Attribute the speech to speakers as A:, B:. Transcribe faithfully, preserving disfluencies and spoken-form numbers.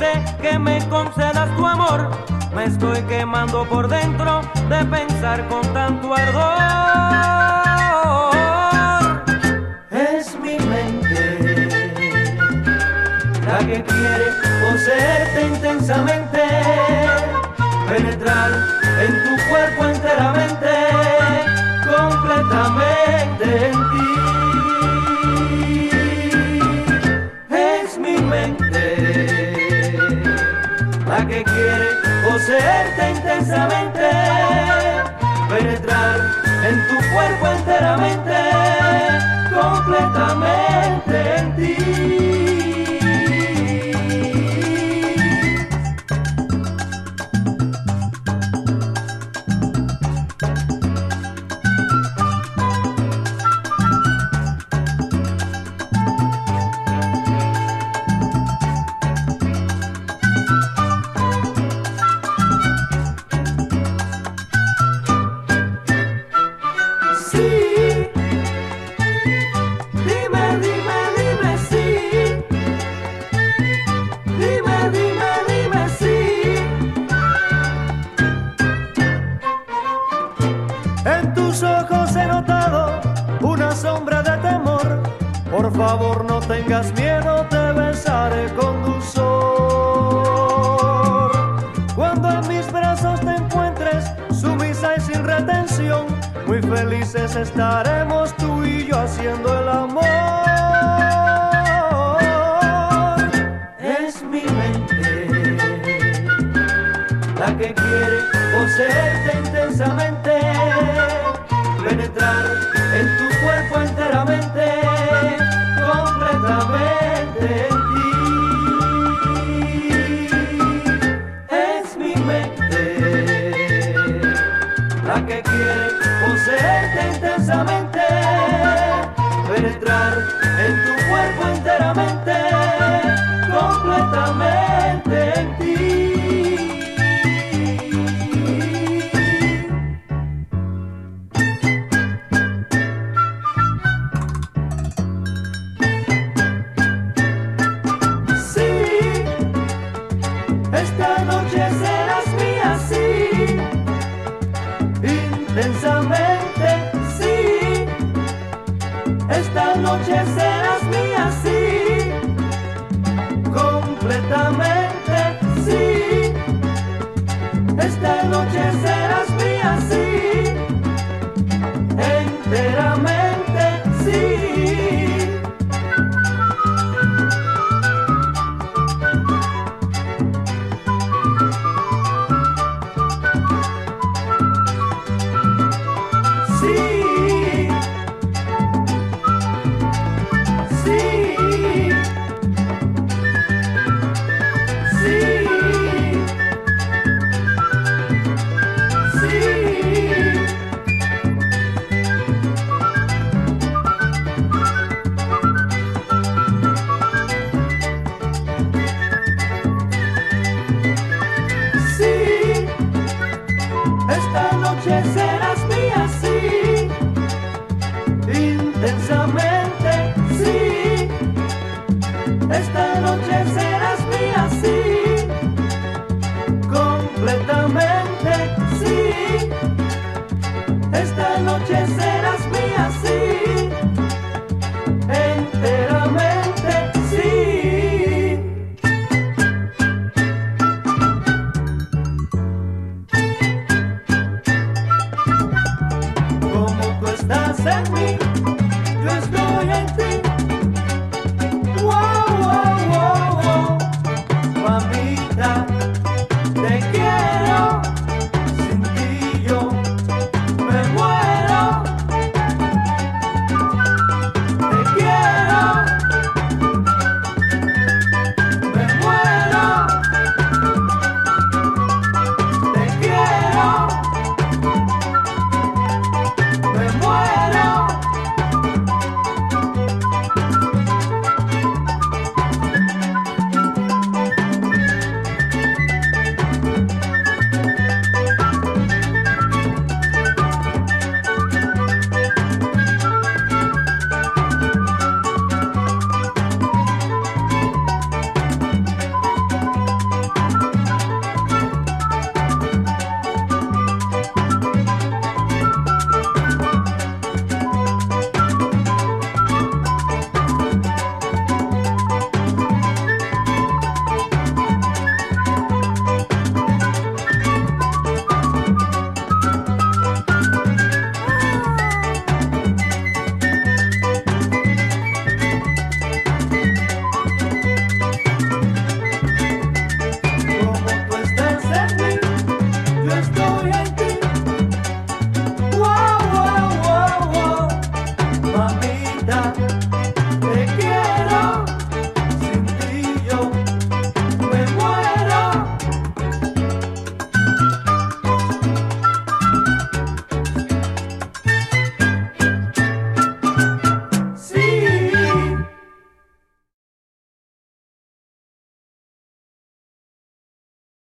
A: pide que me concedas tu amor. Me estoy quemando por dentro de pensar con tanto ardor. Es mi mente la que quiere poseerte intensamente, penetrar en tu cuerpo enteramente, completamente en ti. Es mi mente la que quiere poseerte intensamente, penetrar en tu cuerpo enteramente, completamente en ti.
B: En tus ojos he notado una sombra de temor. Por favor no tengas miedo, te besaré con dulzor. Cuando en mis brazos te encuentres, sumisa y sin retención, muy felices estaremos tú y yo haciendo el amor.
A: Es mi mente la que quiere poseerte intensamente, penetrar en tu cuerpo enteramente, completamente en ti. Es mi mente la que quiere poseerte intensamente, penetrar en tu cuerpo enteramente, completamente en ti. Esta noche serás mía, sí, intensamente, sí. Esta noche serás mía, sí, completamente, sí. Esta noche serás